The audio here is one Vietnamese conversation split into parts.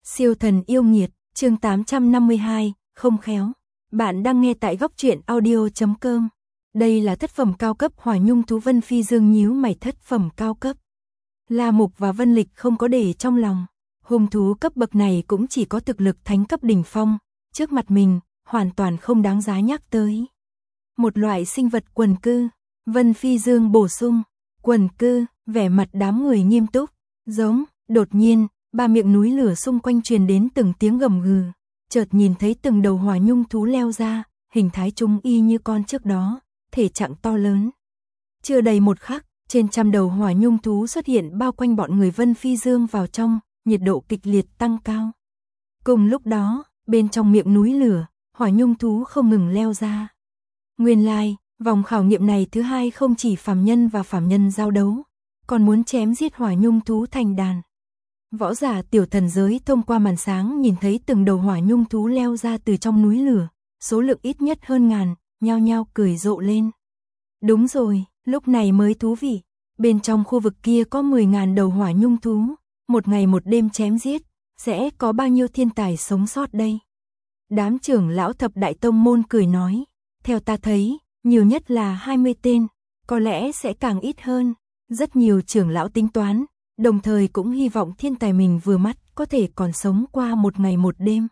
Siêu thần yêu nghiệt, chương 852, không khéo. Bạn đang nghe tại góc truyện audio.com. Đây là thất phẩm cao cấp Hỏa Nhung thú. Vân Phi Dương nhíu mày. Thất phẩm cao cấp. La Mục và Vân Lịch không có để trong lòng. Hung thú cấp bậc này cũng chỉ có thực lực thánh cấp đỉnh phong, trước mặt mình, hoàn toàn không đáng giá nhắc tới. Một loại sinh vật quần cư. Vân Phi Dương bổ sung. Quần cư, vẻ mặt đám người nghiêm túc. Giống, đột nhiên, ba miệng núi lửa xung quanh truyền đến từng tiếng gầm gừ. Chợt nhìn thấy từng đầu hỏa nhung thú leo ra, hình thái chúng y như con trước đó, thể trạng to lớn. Chưa đầy một khắc, trên trăm đầu hỏa nhung thú xuất hiện bao quanh bọn người Vân Phi Dương vào trong, nhiệt độ kịch liệt tăng cao. Cùng lúc đó, bên trong miệng núi lửa, hỏa nhung thú không ngừng leo ra. Nguyên lai, vòng khảo nghiệm này thứ hai không chỉ phàm nhân và phàm nhân giao đấu, còn muốn chém giết hỏa nhung thú thành đàn. Võ giả tiểu thần giới thông qua màn sáng nhìn thấy từng đầu hỏa nhung thú leo ra từ trong núi lửa, số lượng ít nhất hơn ngàn, nhao nhao cười rộ lên. Đúng rồi, lúc này mới thú vị, bên trong khu vực kia có 10.000 đầu hỏa nhung thú, một ngày một đêm chém giết, sẽ có bao nhiêu thiên tài sống sót đây? Đám trưởng lão thập đại tông môn cười nói, theo ta thấy, nhiều nhất là 20 tên, có lẽ sẽ càng ít hơn. Rất nhiều trưởng lão tính toán, đồng thời cũng hy vọng thiên tài mình vừa mắt có thể còn sống qua một ngày một đêm.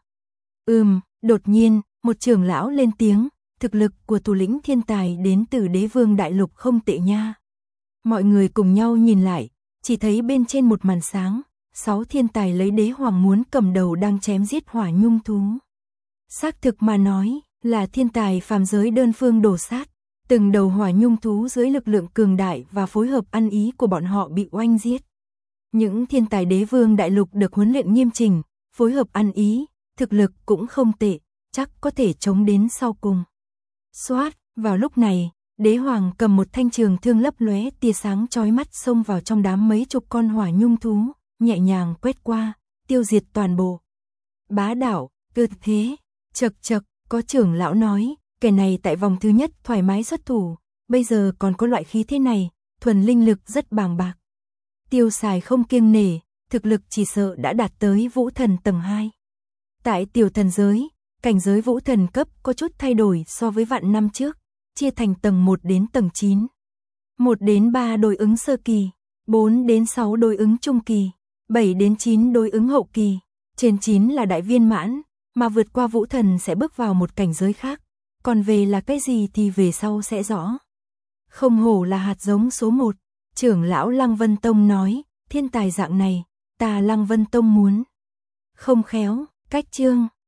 Đột nhiên, một trưởng lão lên tiếng, thực lực của thủ lĩnh thiên tài đến từ Đế Vương Đại Lục không tệ nha. Mọi người cùng nhau nhìn lại, chỉ thấy bên trên một màn sáng, 6 thiên tài lấy đế hoàng muốn cầm đầu đang chém giết hỏa nhung thú. Xác thực mà nói, là thiên tài phàm giới đơn phương đổ sát. Từng đầu hỏa nhung thú dưới lực lượng cường đại và phối hợp ăn ý của bọn họ bị oanh giết. Những thiên tài Đế Vương Đại Lục được huấn luyện nghiêm chỉnh, phối hợp ăn ý, thực lực cũng không tệ, chắc có thể chống đến sau cùng. Xoát, vào lúc này, Đế Hoàng cầm một thanh trường thương lấp lóe tia sáng chói mắt xông vào trong đám mấy chục con hỏa nhung thú, nhẹ nhàng quét qua, tiêu diệt toàn bộ. Bá đạo, cơ thế, chậc, có trưởng lão nói. Kẻ này tại vòng thứ nhất thoải mái xuất thủ, bây giờ còn có loại khí thế này, thuần linh lực rất bàng bạc. Tiêu xài không kiêng nể, thực lực chỉ sợ đã đạt tới vũ thần tầng 2. Tại tiểu thần giới, cảnh giới vũ thần cấp có chút thay đổi so với vạn năm trước, chia thành tầng 1 đến tầng 9. 1 đến 3 đối ứng sơ kỳ, 4 đến 6 đối ứng trung kỳ, 7 đến 9 đối ứng hậu kỳ, trên 9 là đại viên mãn, mà vượt qua vũ thần sẽ bước vào một cảnh giới khác. Còn về là cái gì thì về sau sẽ rõ. Không hổ là hạt giống số 1, trưởng lão Lăng Vân Tông nói, thiên tài dạng này, ta Lăng Vân Tông muốn. Không khéo, cách chương.